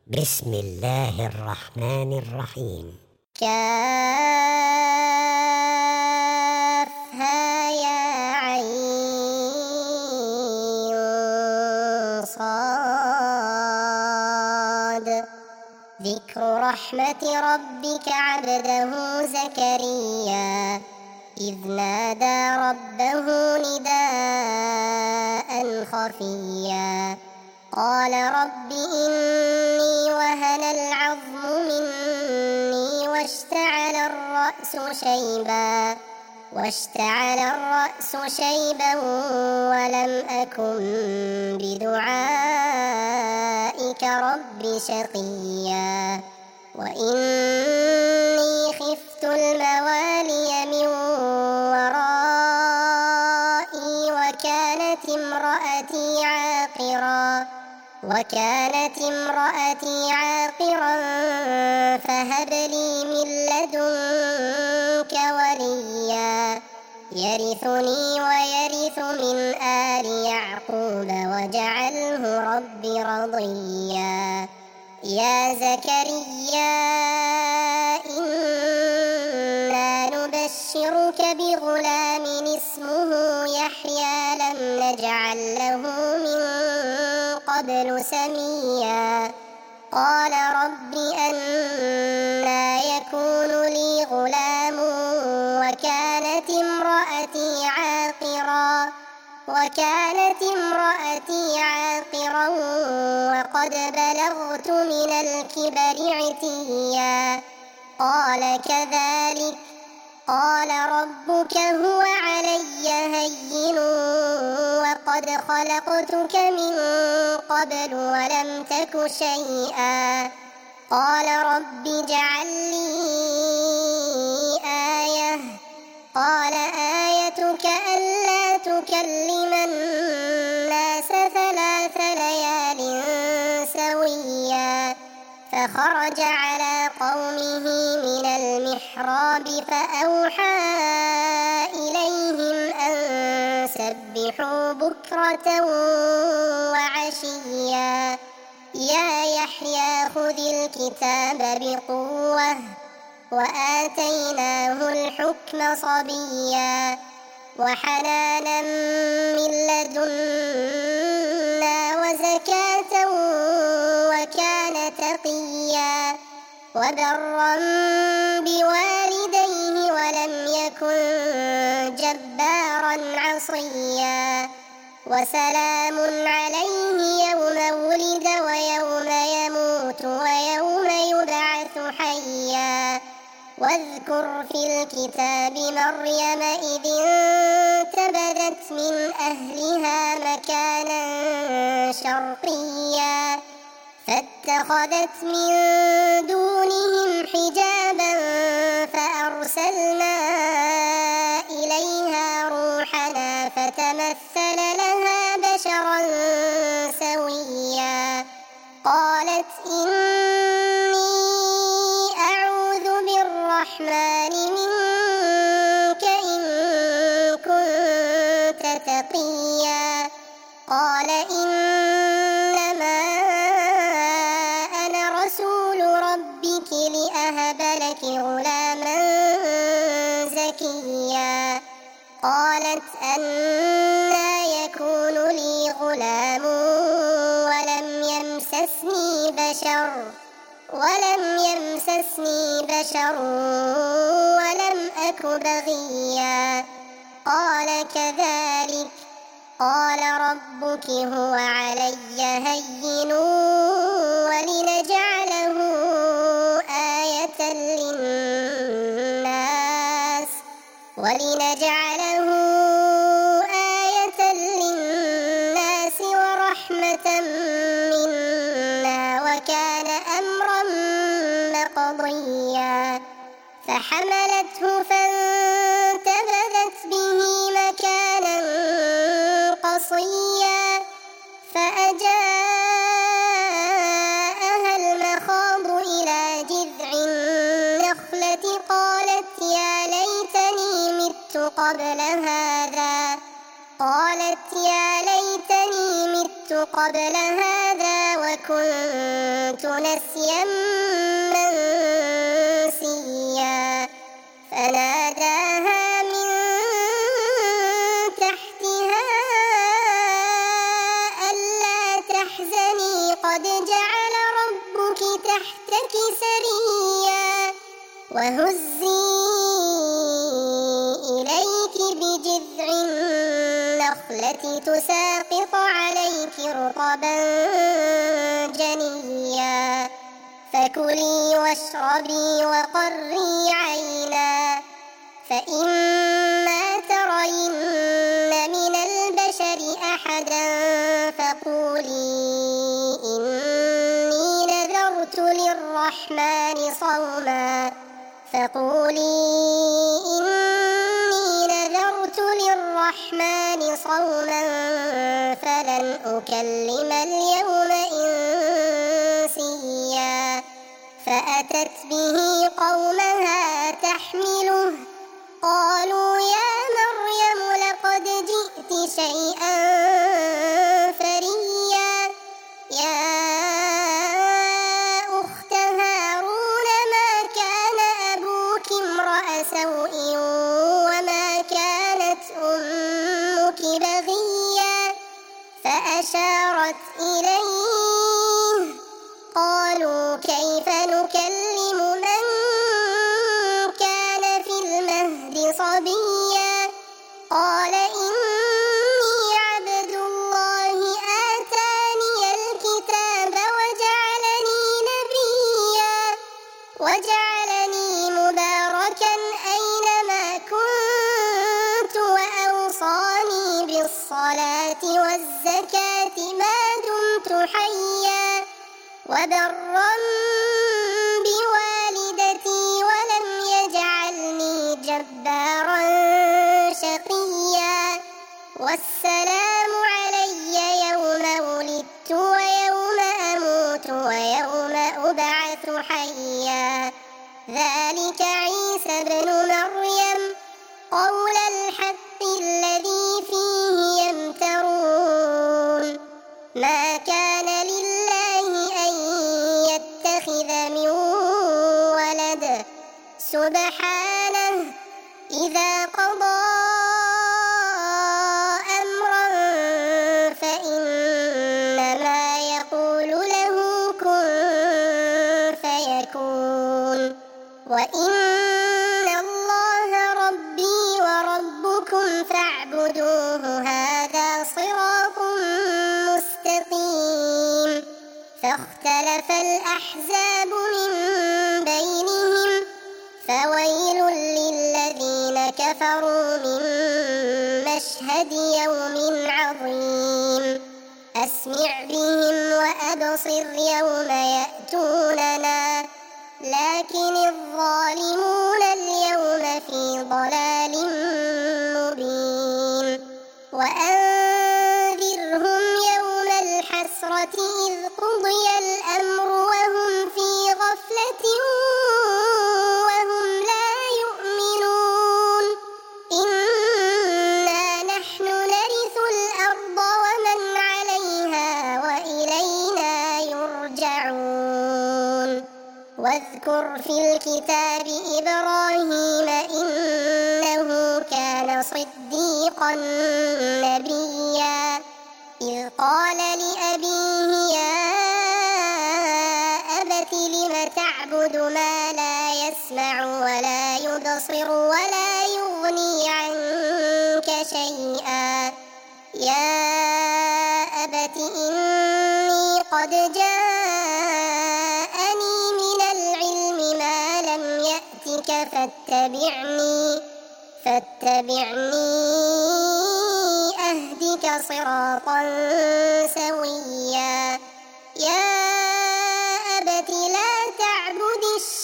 بسم الله الرحمن الرحيم. كافها يا عين صاد. ذكر رحمة ربك عبده زكريا إذ نادى ربه نداء خفيا قال رب إني وهن العظم مني واشتعل الرأس شيبا ولم أكن بدعائك رب شقيا وإني خفت الموالي من ورائي وكانت امرأتي عاقرا فهب لي من لدنك وليا يرثني ويرث من آل يعقوب واجعله رب رضيا. يا زكريا إنا نبشرك بغلام اسمه يحيى لم نجعل له من قبل سميا قال رب أنى يكون لي غلام وكانت امرأتي عاقرا وقد بلغت من الكبر عتيا قال كذلك قال ربك هو علي هين وقد خلقتك من قبل ولم تك شيئا قال رب اجعل لي آية قال آيتك ألا تكلم الناس 3 ليال سويا فخرج على قومه من المحراب فأوحى إليهم أن سبحوا بكرة وعشيا يا يحيى خذ الكتاب بقوة وآتيناه الحكم صبيا وحنانا من لدنا وزكاة وكان تقيا وبرا بوالديه ولم يكن جبارا عصيا وسلام عليه يوم ولد ويوم يموت ويوم يبعث حيا واذكر في الكتاب مريم إذ انتبذت من أهلها مكانا شرقيا فاتخذت من دونهم حجابا فأرسلنا إليها روحنا فتمثل لها بشرا سويا قالت إني أعوذ بالرحمن منك إن كنت تقيا قال إنما أنا رسول ربك لأهب لك غلاما زكيا قالت أنى يكون لي غلام ولم يمسسني بشر ولم أك بغيا قال كذلك قال ربك هو علي هين ولنجعله آية للناس ورحمة منا وكان أمرا مقضيا فحملته فانتبذت به مكانا قصيا فأجاءها المخاض إلى جذع النخلة قالت يا ليتني مت قبل هذا وكنت نسيا منسيا فناداها من تحتها ألا تحزني قد جعل ربك تحتك سريا وهزي إليك بجذع النخلة تساقط عليك رطبا جنيا فكلي واشربي وقري عينا فإما ترين من البشر أحدا فقولي إني نذرت للرحمن صوما فلن أكلم اليوم إنسيا فأتت به قومها تحمله قالوا يا مريم لقد جئت شيئا فريا يا أخت هارون ما كان أبوك امرأ سوء وما كانت أمك بغيا فأشارت إليه قالوا كيف نكلم من كان في المهد صبيا قال إني عبد الله آتاني الكتاب وجعلني مباركا أينما كنت وأوصاني بالصلاة والزكاة ما دمت حيا وبرا بوالدتي ولم يجعلني جبارا شقيا والسلام علي يوم ولدت ويوم أموت ويوم أبعث حيا ذلك عيسى ابن مريم قول الحق الذي فيه يمترون ما كان لله أن يتخذ من ولد سبحانه إذا قضى أمرا فإنما يقول له كن فيكون وإن الله ربي وربكم فاعبدوه هذا صراط مستقيم فاختلف الأحزاب من بينهم فويل للذين كفروا من مشهد يوم عظيم أسمع بهم وأبصر يوم يأتوننا لكن الظالمون اليوم في ضلال مبين وأنذرهم يوم الحسرة إذ قضي الأمر وهم في غفلة وهم لا يؤمنون إنا نحن نرث الأرض ومن عليها وإلينا يرجعون واذكر في الكتاب إبراهيم إنه كان صديقا نبيا إذ قال لأبيه يا أبت لم تعبد ما لا يسمع ولا يبصر ولا يغني عنك شيئا يا أبت إني قد جاءني من العلم ما لم يأتك فاتبعني أهدك صراطا سويا يا أبت لا تعبد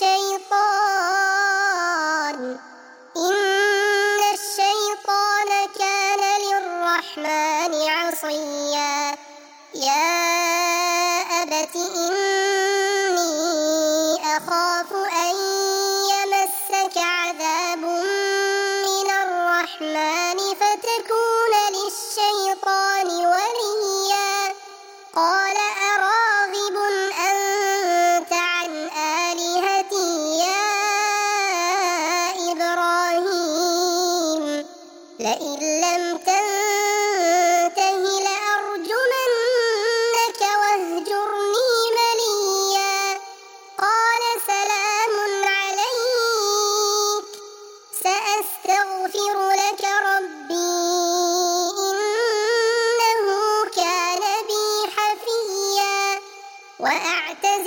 الشيطان إن الشيطان كان للرحمن عصيا يا أبت إني أخاف أن يمسك عذاب من الرحمن فتكون للشيطان وليا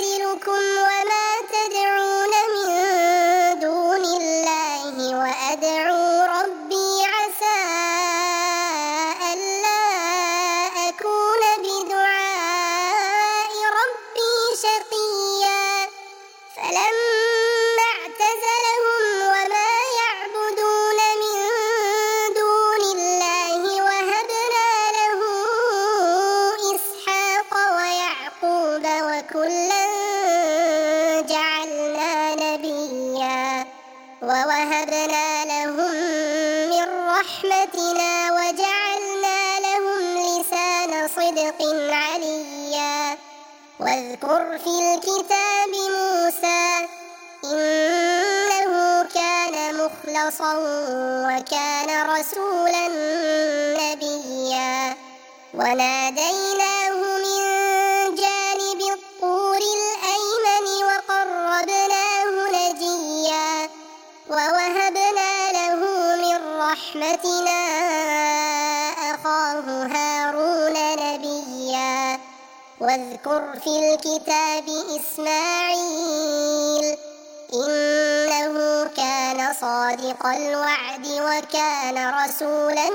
أعتزلكم وما تدعون من دون الله وأدعو ربي عسى ألا أكون بدعاء ربي شقيا فلما اعتزلهم وما يعبدون من دون الله وهبنا له إسحاق ويعقوب وكلا جعلنا نبيا ووهبنا لهم من رحمتنا وجعلنا لهم لسان صدق عليا واذكر في الكتاب موسى إنه كان مخلصا وكان رسولا نبيا وناديناه من جانب الطور الأيمن وقربناه نجيا ووهبنا له من رحمتنا أخاه هارون نبيا واذكر في الكتاب إسماعيل إنه كان صادق الوعد وكان رسولا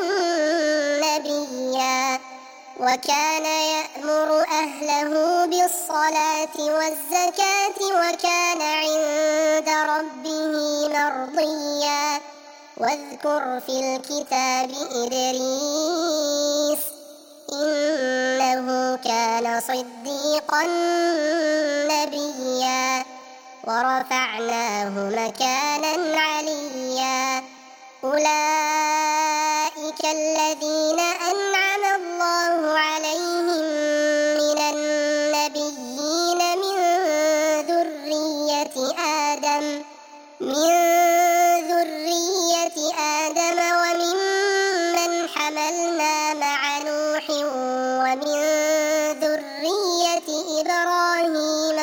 نبيا وكان يأمر أهله بالصلاة والزكاة وكان عند ربه مرضيا واذكر في الكتاب إدريس إنه كان صديقا نبيا ورفعناه مكانا عليا أولئك الذين أنعم الله عليهم من النبيين من ذرية آدم وممن حملنا مع نوح ومن ذرية إبراهيم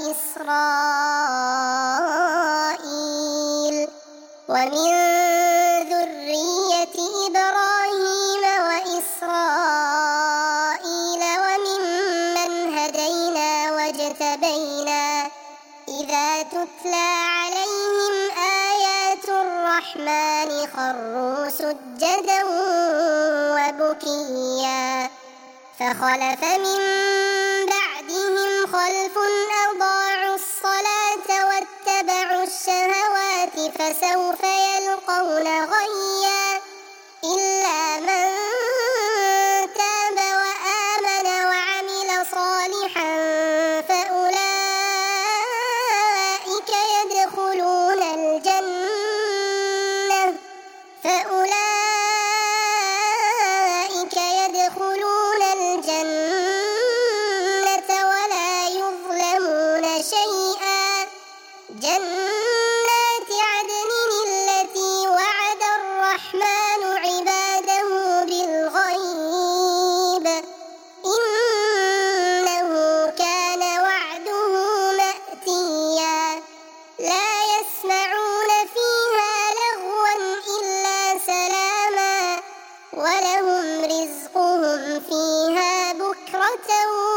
وإسرائيل وممن هدينا واجتبينا إذا تتلى عليهم آيات الرحمن خروا سجدا وبكيا فخلف من بعدهم خلف أضاعوا الصلاة واتبعوا الشهوات فسوف يلقون غيا إلا من تاب وآمن وعمل صالحا فأولئك يدخلون الجنة ولا يظلمون شيئا جنات عدن التي وعد الرحمن عباده بالغيب إنه كان وعده مأتيا لا يسمعون فيها لغوا إلا سلاما ولهم رزقهم فيها بكرة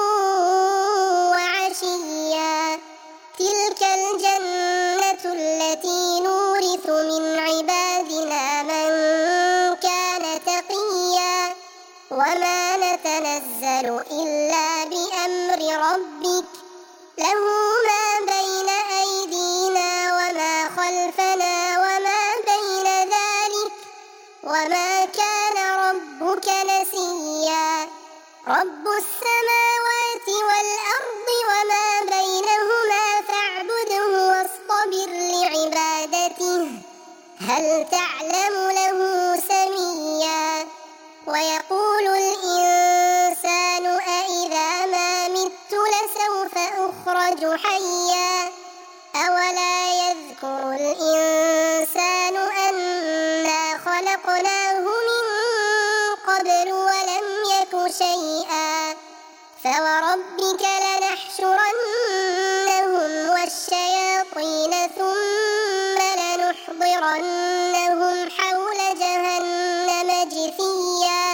وعشيا تلك الجنة التي نورث من عبادنا من كان تقيا وما نتنزل إلا بأمر ربك له ما بين أيدينا وما خلفنا وما بين ذلك وما كان ربك نسيا رب السماوات والأرض وما بينهما فاعبده واصطبر لعبادته هل تعلم له سميا ويقول الإنسان أإذا ما مت لسوف أخرج حيا أولا يذكر الإنسان أنا خلقناه من قبل ولم يك شيئا فوربك لنحشرنهم والشياطين ثم لنحضرنهم حول جهنم جثيا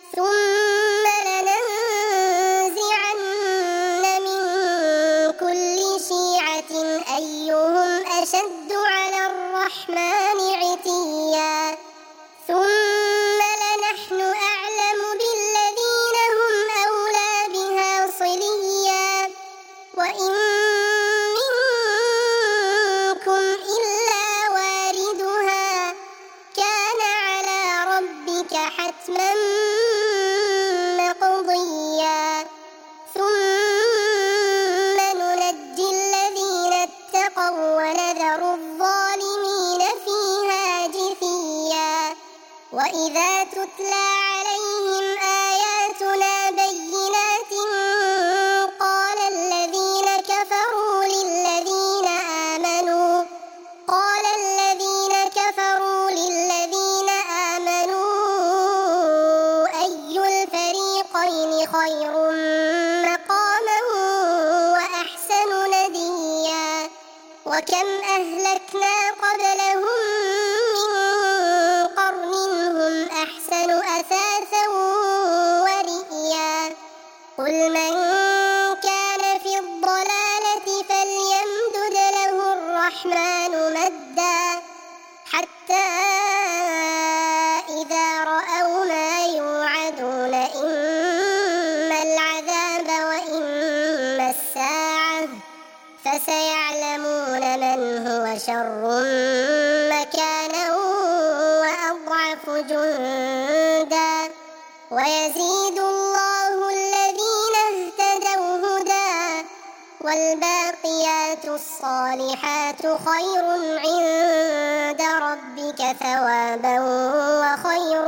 ثم لننزعن من كل أشد على الرحمن عتيا ثم لنحن أعلم بالذين هم أولى بها صليا وإن منكم إلا واردها كان على ربك حتما مقضيا ثم ننجي الذين اتقوا ونذر الظالمين فيها جثيا وإذا تتلى عليهم آياتنا بينات قال الذين كفروا للذين آمنوا أي الفريقين خير مقاما وأحسن نديا وكم أهلكنا قبلهم من قرن هم أحسن أثاثا ورئيا قل من كان في الضلالة فليمدد له الرحمن مدا حتى إذا رأوا ما يوعدون إما العذاب وإما الساعة فسيعلمون من هو شر مكانا وأضعف جندا ويزيد الله الذين اهتدوا هدى والباقيات الصالحات خير عند ربك ثوابا وخير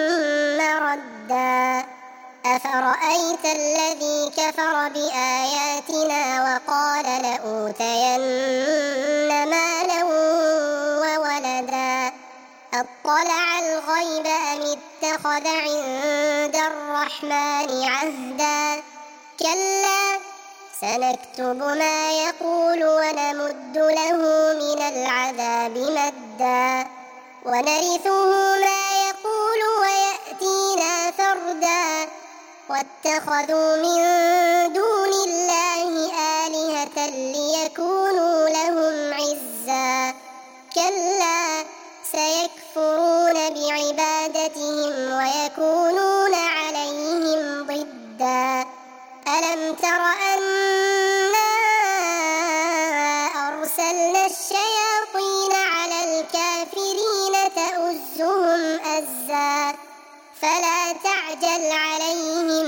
مردا أفرأيت الذي كفر بآياتنا وقال لأوتين مالا وولدا أطلع الغيب أم اتخذ عند الرحمن عهدا كلا سنكتب ما يقول ونمد له من العذاب مدا ونرثه ما يقول ويأتينا فردا واتخذوا من دون الله آلهة ليكونوا لهم عزا كلا سيكفرون بعبادتهم ويكونون عليهم ضدا ألم تر أنا أرسلنا الشياطين على الكافرين تؤزهم أزا فلا تعجل عليهم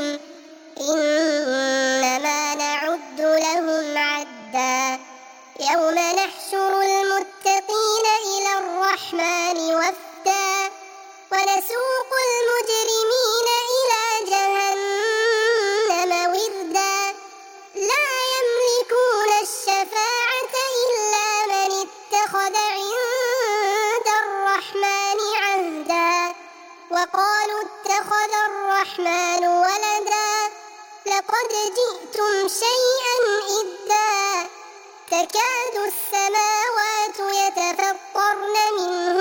إنما نعد لهم عدا يوم نحشر المتقين إلى الرحمن وفدا ونسوق المجرمين إلى جهنم وردا لا يملكون الشفاعة إلا من اتخذ عند الرحمن عهدا وقالوا اتخذ الرحمن ولدا لقد جئتم شيئا إدا تكاد السماوات يتفطرن منه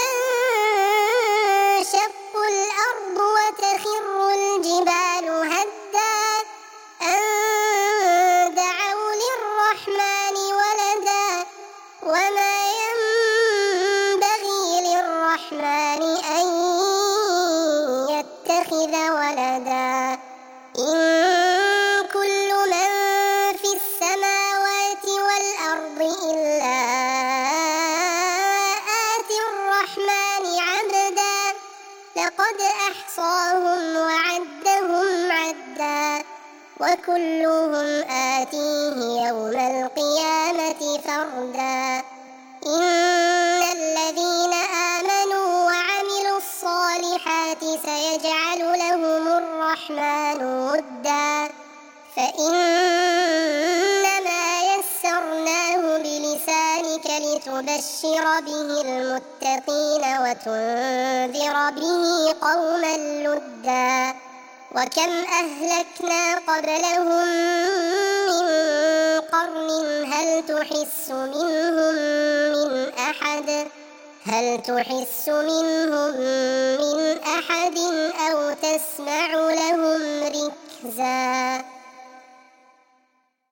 وتنشق الأرض وتخر الجبال هدا أن دعوا للرحمن ولدا وما ينبغي للرحمن أن يتخذ ولدا إن كل من في السماوات والأرض إلا آتي الرحمن عبدا لقد أحصاهم وعدهم عدا وكلهم آتيه يوم القيامة فردا إن الذين آمنوا وعملوا الصالحات سيجعل لهم الرحمن ودا فإنما يسرناه بلسانك لتبشر به المتقين وتنذر به قوما لدا وكم أهلكنا قبلهم من قرن هل تحس منهم من